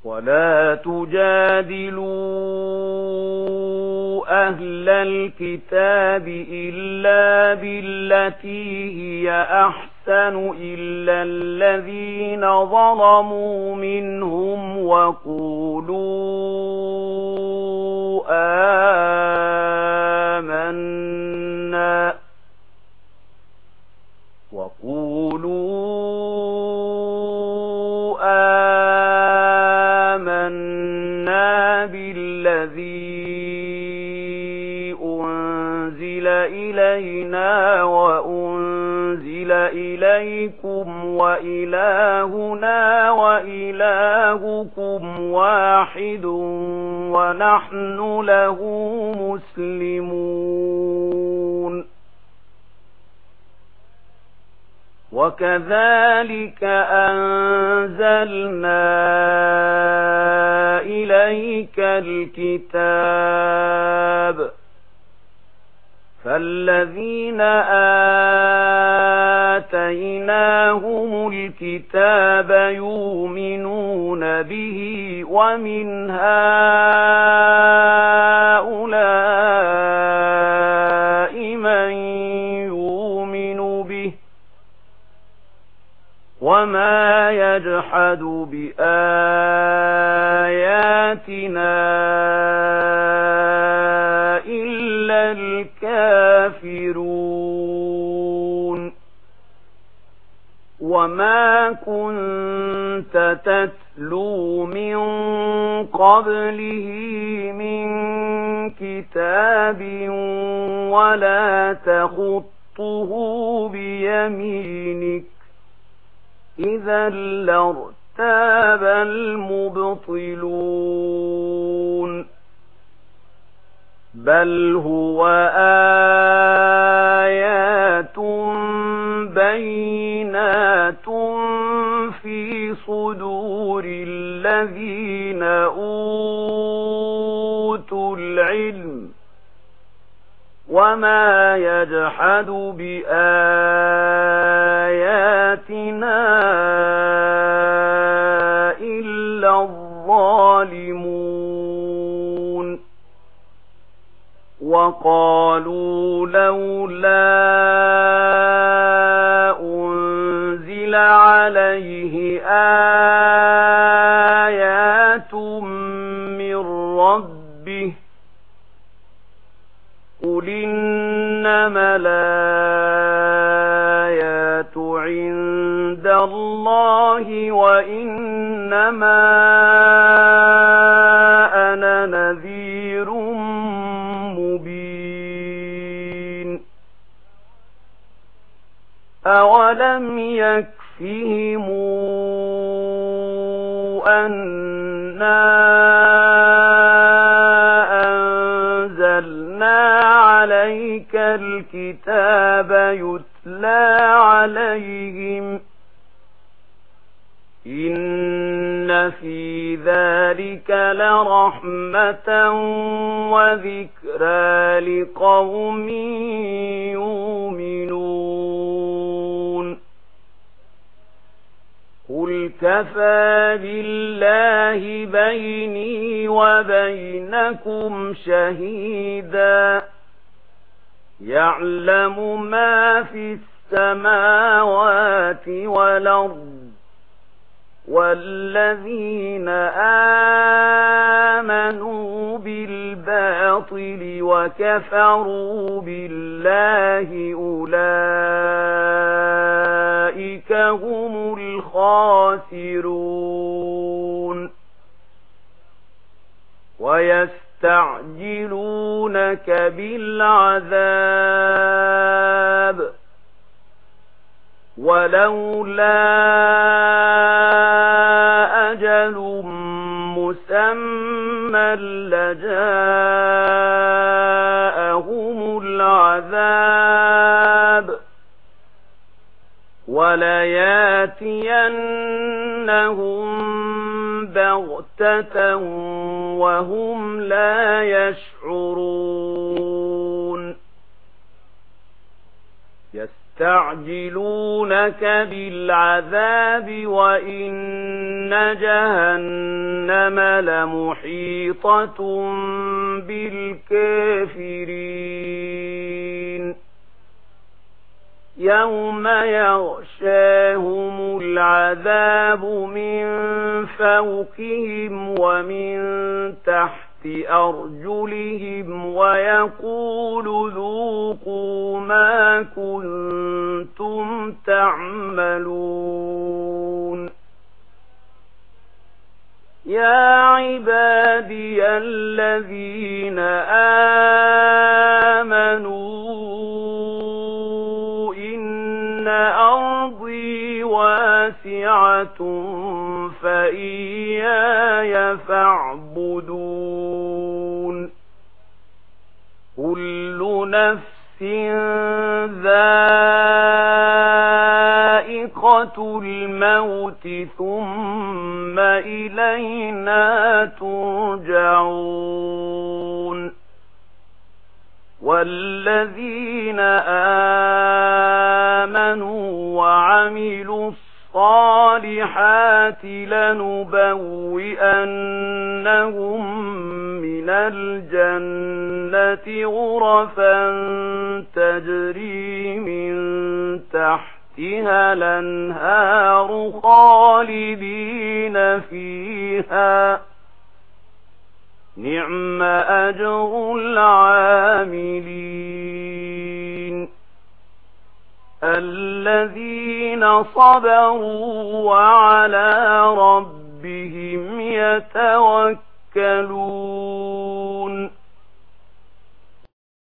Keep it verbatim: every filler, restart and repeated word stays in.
ولا تجادلوا أهل الكتاب إلا بالتي هي أحسن إلا الذين ظلموا منهم وقولوا آمنا وقولوا آمنا بالذي أنزل إلينا وأنزل إليكم وإلهنا وإلهكم واحد ونحن له مسلمون. وكذلك أنزلنا إليك الكتاب فالذين آتيناهم الكتاب يؤمنون به ومن هؤلاء من يؤمن به وما يجحد بآياتنا إلا الكافرون. وما كنت تتلو من قبله من كتاب ولا تخطه بيمينك إذا لارتاب المبطلون. بل هو آيات بينات في صدور الذين أوتوا العلم وما يجحد بآياتنا إلا الظالمون. وقالوا لولا أنزل عليه آيات من ربه قل إنما الآيات عند الله وإنما أنا نذير مبين. أولم يكفهم أنا عليك الكتاب يتلى عليهم إن في ذلك لرحمة وذكرى لقوم يؤمنون. قل كفى بالله بيني وبينكم شهيدا يعلم ما في السماوات والأرض والذين آمنوا بالباطل وكفروا بالله أولئك هم الخاسرون. ويستعجلونك بالعذاب ولولا أجل مسمى لجاءهم العذاب ولياتينهم بغتة وهم لا يشعرون. يستعجلونك بالعذاب وإن جهنم لمحيطة بالكافرين يوم يغشاهم العذاب من فوقهم ومن تحت أرجلهم ويقول ذوقوا ما كنتم تعملون يا عبادي الذين آمنوا إن أرضي واسعة فإياي فاعبدون كل نفس ذائقة الموت ثم إلينا ترجعون والذين آمنوا وعملوا الصالحات لنبوئنهم من الجنة غرفا تجري من تحتها الأنهار خالدين فيها نعم أجر العاملين الذين صبروا وعلى ربهم يتوكلون